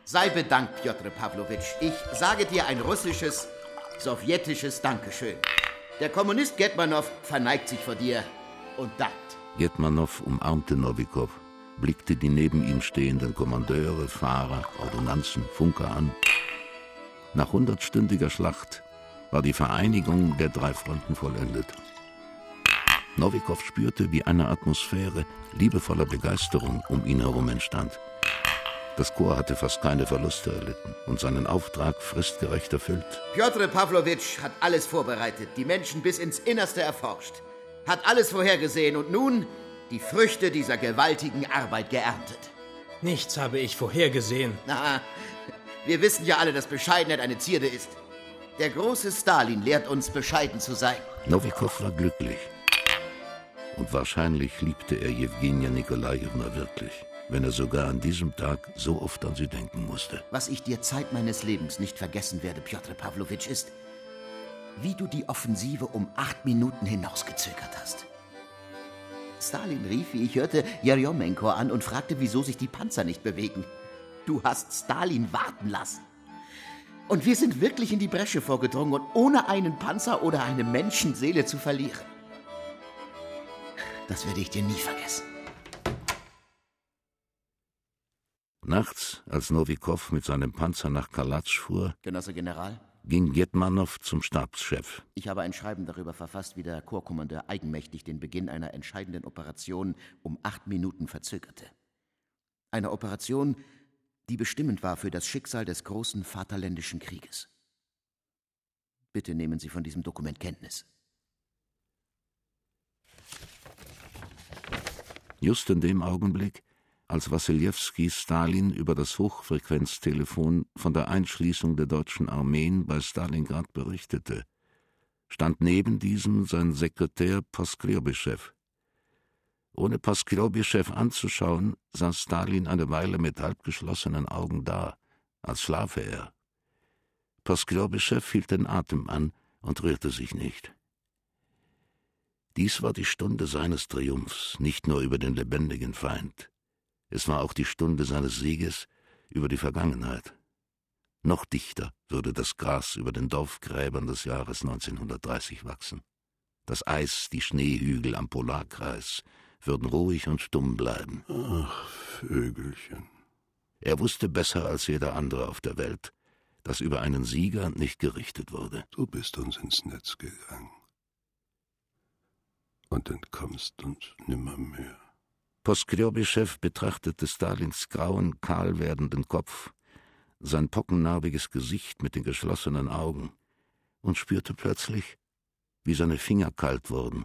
Sei bedankt, Pjotr Pawlowitsch. Ich sage dir ein russisches, sowjetisches Dankeschön. Der Kommunist Getmanow verneigt sich vor dir und dankt. Getmanow umarmte Nowikow, blickte die neben ihm stehenden Kommandeure, Fahrer, Ordonnanzen, Funker an. Nach 100-stündiger Schlacht war die Vereinigung der 3 Fronten vollendet. Nowikow spürte, wie eine Atmosphäre liebevoller Begeisterung um ihn herum entstand. Das Korps hatte fast keine Verluste erlitten und seinen Auftrag fristgerecht erfüllt. Pjotr Pawlowitsch hat alles vorbereitet, die Menschen bis ins Innerste erforscht, hat alles vorhergesehen und nun die Früchte dieser gewaltigen Arbeit geerntet. Nichts habe ich vorhergesehen. Na, wir wissen ja alle, dass Bescheidenheit eine Zierde ist. Der große Stalin lehrt uns, bescheiden zu sein. Nowikow war glücklich. Und wahrscheinlich liebte er Jewgenja Nikolajewna wirklich, wenn er sogar an diesem Tag so oft an sie denken musste. Was ich dir Zeit meines Lebens nicht vergessen werde, Pjotr Pawlowitsch, ist, wie du die Offensive um 8 Minuten hinausgezögert hast. Stalin rief, wie ich hörte, Jerjomenko an und fragte, wieso sich die Panzer nicht bewegen. Du hast Stalin warten lassen. Und wir sind wirklich in die Bresche vorgedrungen und ohne einen Panzer oder eine Menschenseele zu verlieren. Das werde ich dir nie vergessen. Nachts, als Nowikow mit seinem Panzer nach Kalatsch fuhr, Genosse General, ging Getmanow zum Stabschef. Ich habe ein Schreiben darüber verfasst, wie der Korpskommandeur eigenmächtig den Beginn einer entscheidenden Operation um 8 Minuten verzögerte. Eine Operation, die bestimmend war für das Schicksal des großen Vaterländischen Krieges. Bitte nehmen Sie von diesem Dokument Kenntnis. Just in dem Augenblick, als Wassiljewski Stalin über das Hochfrequenztelefon von der Einschließung der deutschen Armeen bei Stalingrad berichtete, stand neben diesem sein Sekretär Poskleobyschew. Ohne Poskleobyschew anzuschauen, saß Stalin eine Weile mit halbgeschlossenen Augen da, als schlafe er. Poskleobyschew hielt den Atem an und rührte sich nicht. Dies war die Stunde seines Triumphs, nicht nur über den lebendigen Feind. Es war auch die Stunde seines Sieges über die Vergangenheit. Noch dichter würde das Gras über den Dorfgräbern des Jahres 1930 wachsen. Das Eis, die Schneehügel am Polarkreis würden ruhig und stumm bleiben. Ach, Vögelchen. Er wusste besser als jeder andere auf der Welt, dass über einen Sieger nicht gerichtet wurde. Du bist uns ins Netz gegangen und entkommst uns nimmermehr. Poskleobyschew betrachtete Stalins grauen, kahl werdenden Kopf, sein pockennarbiges Gesicht mit den geschlossenen Augen und spürte plötzlich, wie seine Finger kalt wurden